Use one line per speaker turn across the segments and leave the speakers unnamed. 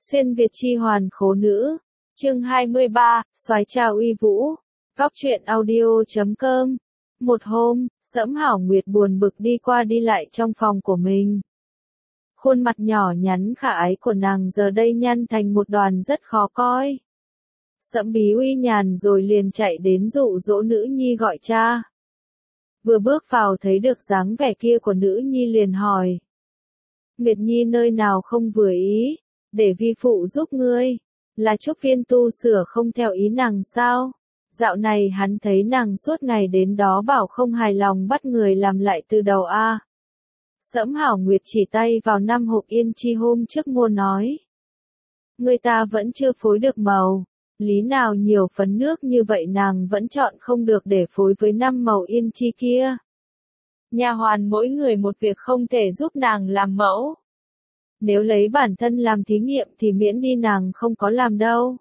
Xuyên Việt chi hoàn khố nữ. Chương 23, soái cha uy vũ. Góc truyện audio.com. Một hôm, Sẫm Hảo Nguyệt buồn bực đi qua đi lại trong phòng của mình. Khuôn mặt nhỏ nhắn khả ái của nàng giờ đây nhăn thành một đoàn rất khó coi. Sẫm Bí Uy nhàn rồi liền chạy đến dụ dỗ nữ nhi gọi cha. Vừa bước vào thấy được dáng vẻ kia của nữ nhi liền hỏi. Nguyệt nhi nơi nào không vừa ý, để vi phụ giúp ngươi, là trúc viên tu sửa không theo ý nàng sao? Dạo này hắn thấy nàng suốt ngày đến đó bảo không hài lòng bắt người làm lại từ đầu a. Sẫm Hảo Nguyệt chỉ tay vào 5 hộp yên chi hôm trước mua nói. Người ta vẫn chưa phối được màu, lý nào nhiều phấn nước như vậy nàng vẫn chọn không được để phối với 5 màu yên chi kia. Nha hoàn mỗi người một việc không thể giúp nàng làm mẫu. Nếu lấy bản thân làm thí nghiệm thì miễn đi nàng không có làm đâu.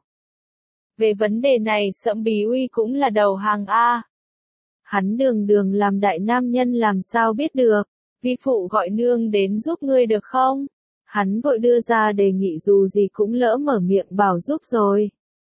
Về vấn đề này Sẫm Bí Uy cũng là đầu hàng a. Hắn đường đường làm đại nam nhân làm sao biết được, vi phụ gọi nương đến giúp ngươi được không? Hắn vội đưa ra đề nghị dù gì cũng lỡ mở miệng bảo giúp rồi.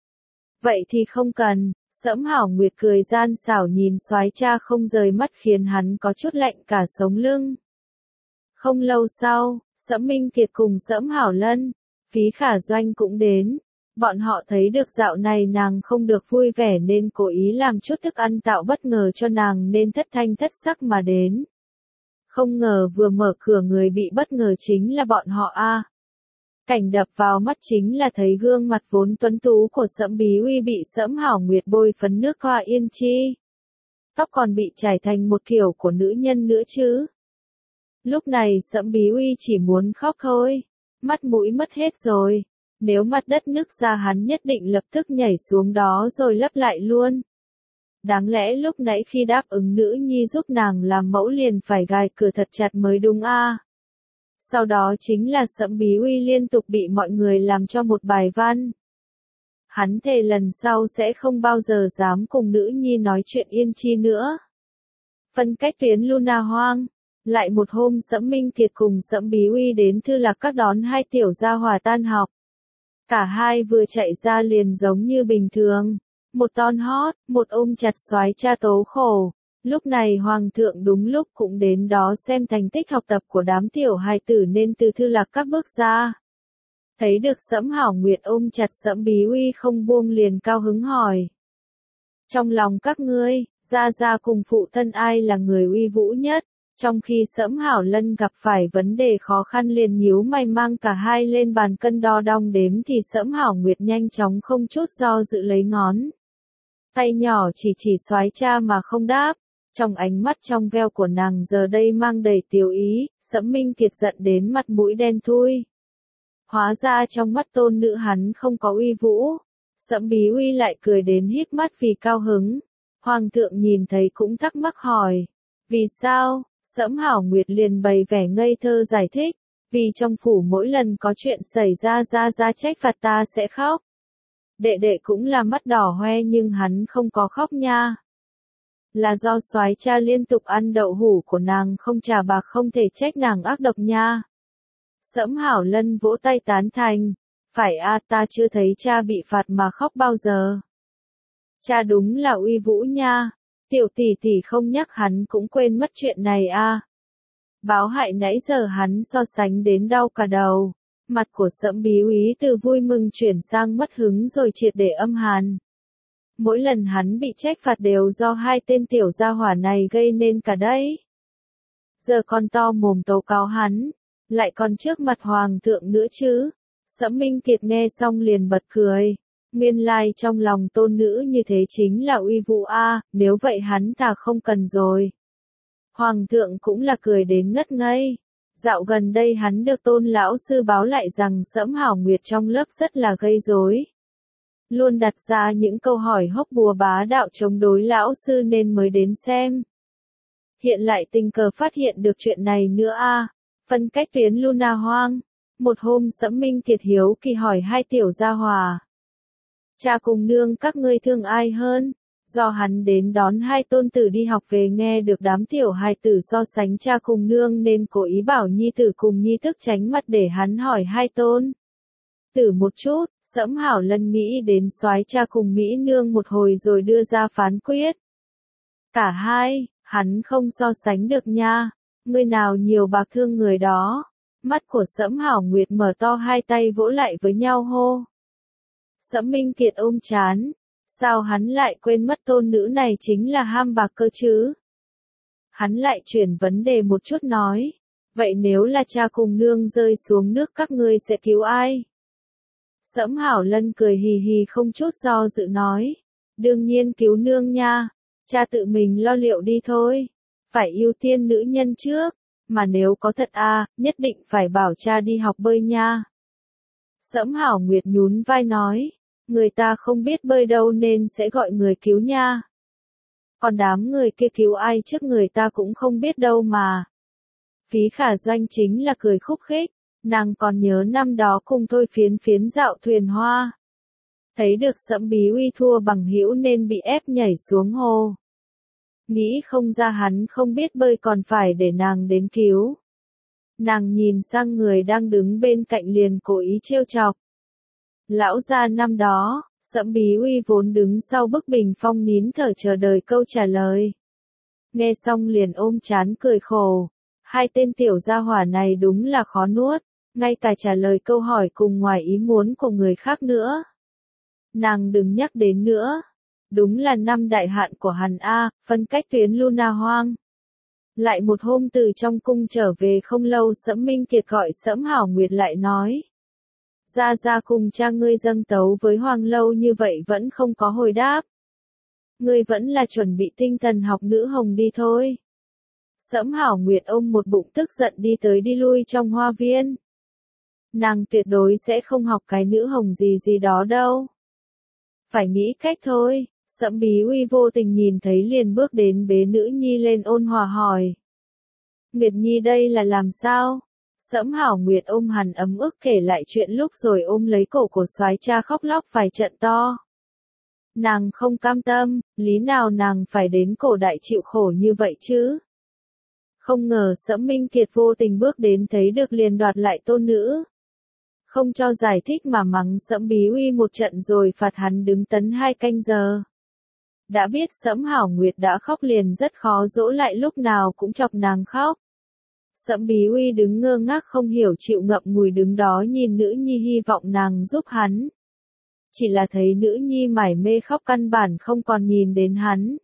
Vậy thì không cần, Sẫm Hảo Nguyệt cười gian xảo nhìn soái cha không rời mắt khiến hắn có chút lạnh cả sống lưng. Không lâu sau, Sẫm Minh Kiệt cùng Sẫm Hảo Lân, Phí Khả Doanh cũng đến. Bọn họ thấy được dạo này nàng không được vui vẻ nên cố ý làm chút thức ăn tạo bất ngờ cho nàng nên thất thanh thất sắc mà đến. Không ngờ vừa mở cửa người bị bất ngờ chính là bọn họ a. Cảnh đập vào mắt chính là thấy gương mặt vốn tuấn tú của Sẫm Bí Uy bị Sẫm Hảo Nguyệt bôi phấn nước hoa yên chi. Tóc còn bị trải thành một kiểu của nữ nhân nữa chứ. Lúc này Sẫm Bí Uy chỉ muốn khóc thôi, mắt mũi mất hết rồi. Nếu mặt đất nứt ra hắn nhất định lập tức nhảy xuống đó rồi lấp lại luôn. Đáng lẽ lúc nãy khi đáp ứng nữ nhi giúp nàng làm mẫu liền phải gài cửa thật chặt mới đúng a. Sau đó chính là Sẫm Bí Uy liên tục bị mọi người làm cho một bài văn. Hắn thề lần sau sẽ không bao giờ dám cùng nữ nhi nói chuyện yên chi nữa. Phân cách tuyến Luna Hoang. Lại một hôm Sẫm Minh Kiệt cùng Sẫm Bí Uy đến Thư Lạc Các đón hai tiểu gia hỏa tan học. Cả hai vừa chạy ra liền giống như bình thường. Một ton hót, một ôm chặt soái cha tố khổ. Lúc này Hoàng thượng đúng lúc cũng đến đó xem thành tích học tập của đám tiểu hài tử nên từ Thư Lạc Các bước ra. Thấy được Sẫm Hảo Nguyệt ôm chặt Sẫm Bí Uy không buông liền cao hứng hỏi. Trong lòng các ngươi, gia gia cùng phụ thân ai là người uy vũ nhất? Trong khi Sẫm Hảo Lân gặp phải vấn đề khó khăn liền nhíu mày mang cả hai lên bàn cân đo đong đếm thì Sẫm Hảo Nguyệt nhanh chóng không chút do dự lấy ngón tay nhỏ chỉ soái cha mà không đáp. Trong ánh mắt trong veo của nàng giờ đây mang đầy tiểu ý, Sẫm Minh Kiệt giận đến mặt mũi đen thui. Hóa ra trong mắt tôn nữ hắn không có uy vũ. Sẫm Bí Uy lại cười đến híp mắt vì cao hứng. Hoàng thượng nhìn thấy cũng thắc mắc hỏi. Vì sao? Sẫm Hảo Nguyệt liền bày vẻ ngây thơ giải thích. Vì trong phủ mỗi lần có chuyện xảy ra ra trách phạt ta sẽ khóc. Đệ đệ cũng là mắt đỏ hoe nhưng hắn không có khóc nha. Là do soái cha liên tục ăn đậu hũ của nàng không trả bạc không thể trách nàng ác độc nha. Sẫm Hảo Lân vỗ tay tán thành. Phải a, ta chưa thấy cha bị phạt mà khóc bao giờ. Cha đúng là uy vũ nha. Tiểu tỷ tỷ không nhắc hắn cũng quên mất chuyện này a. Báo hại nãy giờ hắn so sánh đến đau cả đầu. Mặt của Sẫm Bí Uy từ vui mừng chuyển sang mất hứng rồi triệt để âm hàn. Mỗi lần hắn bị trách phạt đều do hai tên tiểu gia hỏa này gây nên cả đấy. Giờ còn to mồm tố cáo hắn, lại còn trước mặt hoàng thượng nữa chứ. Sẫm Minh Kiệt nghe xong liền bật cười. Nguyên lai trong lòng tôn nữ như thế chính là uy vũ a, nếu vậy hắn thà không cần rồi. Hoàng thượng cũng là cười đến ngất ngây. Dạo gần đây hắn được tôn lão sư báo lại rằng Sẫm Hảo Nguyệt trong lớp rất là gây rối. Luôn đặt ra những câu hỏi hốc búa bá đạo chống đối lão sư nên mới đến xem. Hiện lại tình cờ phát hiện được chuyện này nữa a. Phân cách tuyến Luna Hoang. Một hôm Sẫm Minh Kiệt hiếu kỳ hỏi hai tiểu gia hỏa. Cha cùng nương các ngươi thương ai hơn? Do hắn đến đón hai tôn tử đi học về nghe được đám tiểu hài tử so sánh cha cùng nương nên cố ý bảo nhi tử cùng nhi thức tránh mặt để hắn hỏi hai tôn. Tử một chút, Sẫm Hảo Lân nghĩ đến soái cha cùng Mỹ Nương một hồi rồi đưa ra phán quyết. Cả hai, hắn không so sánh được nha, người nào nhiều bạc thương người đó. Mắt của Sẫm Hảo Nguyệt mở to, hai tay vỗ lại với nhau hô. Sẫm Minh Kiệt ôm chán, sao hắn lại quên mất tôn nữ này chính là ham bạc cơ chứ? Hắn lại chuyển vấn đề một chút nói, vậy nếu là cha cùng nương rơi xuống nước các ngươi sẽ cứu ai? Sẫm Hảo Lân cười hì hì không chút do dự nói, đương nhiên cứu nương nha, cha tự mình lo liệu đi thôi, phải ưu tiên nữ nhân trước, mà nếu có thật nhất định phải bảo cha đi học bơi nha. Sẫm Hảo Nguyệt nhún vai nói, người ta không biết bơi đâu nên sẽ gọi người cứu nha. Còn đám người kia cứu ai trước người ta cũng không biết đâu mà. Phí Khả Doanh chính là cười khúc khích, nàng còn nhớ năm đó cùng Thôi Phiến Phiến dạo thuyền hoa. Thấy được Sẫm Bí Uy thua bằng hữu nên bị ép nhảy xuống hồ. Nghĩ không ra hắn không biết bơi còn phải để nàng đến cứu. Nàng nhìn sang người đang đứng bên cạnh liền cố ý trêu chọc. Lão gia năm đó, Sẫm Bí Uy vốn đứng sau bức bình phong nín thở chờ đợi câu trả lời. Nghe xong liền ôm chán cười khổ. Hai tên tiểu gia hỏa này đúng là khó nuốt, ngay cả trả lời câu hỏi cùng ngoài ý muốn của người khác nữa. Nàng đừng nhắc đến nữa. Đúng là năm đại hạn của hắn phân cách tuyến Luna Hoang. Lại một hôm từ trong cung trở về không lâu Sẫm Minh Kiệt gọi Sẫm Hảo Nguyệt lại nói. Ra cùng cha ngươi dâng tấu với Hoàng lâu như vậy vẫn không có hồi đáp. Ngươi vẫn là chuẩn bị tinh thần học nữ hồng đi thôi. Sẫm Hảo Nguyệt ôm một bụng tức giận đi tới đi lui trong hoa viên. Nàng tuyệt đối sẽ không học cái nữ hồng gì đó đâu. Phải nghĩ cách thôi. Sẫm Bí Uy vô tình nhìn thấy liền bước đến bế nữ nhi lên ôn hòa hỏi. Nguyệt nhi đây là làm sao? Sẫm Hảo Nguyệt ôm hắn ấm ức kể lại chuyện lúc rồi ôm lấy cổ của soái cha khóc lóc vài trận to. Nàng không cam tâm, lý nào nàng phải đến cổ đại chịu khổ như vậy chứ? Không ngờ Sẫm Minh Kiệt vô tình bước đến thấy được liền đoạt lại tôn nữ. Không cho giải thích mà mắng Sẫm Bí Uy một trận rồi phạt hắn đứng tấn 2 canh giờ. Đã biết Sẫm Hảo Nguyệt đã khóc liền rất khó dỗ lại lúc nào cũng chọc nàng khóc. Sẫm Bí Uy đứng ngơ ngác không hiểu chịu ngậm ngùi đứng đó nhìn nữ nhi hy vọng nàng giúp hắn. Chỉ là thấy nữ nhi mải mê khóc căn bản không còn nhìn đến hắn.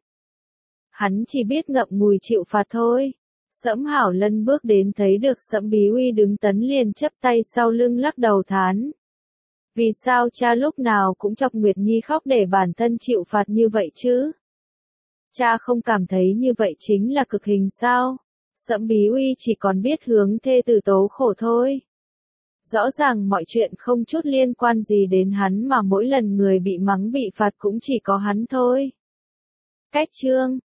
Hắn chỉ biết ngậm ngùi chịu phạt thôi. Sẫm Hảo Lân bước đến thấy được Sẫm Bí Uy đứng tấn liền chắp tay sau lưng lắc đầu thán. Vì sao cha lúc nào cũng chọc Nguyệt Nhi khóc để bản thân chịu phạt như vậy chứ? Cha không cảm thấy như vậy chính là cực hình sao? Sẫm Bí Uy chỉ còn biết hướng thê tử tố khổ thôi. Rõ ràng mọi chuyện không chút liên quan gì đến hắn mà mỗi lần người bị mắng bị phạt cũng chỉ có hắn thôi. Cách chương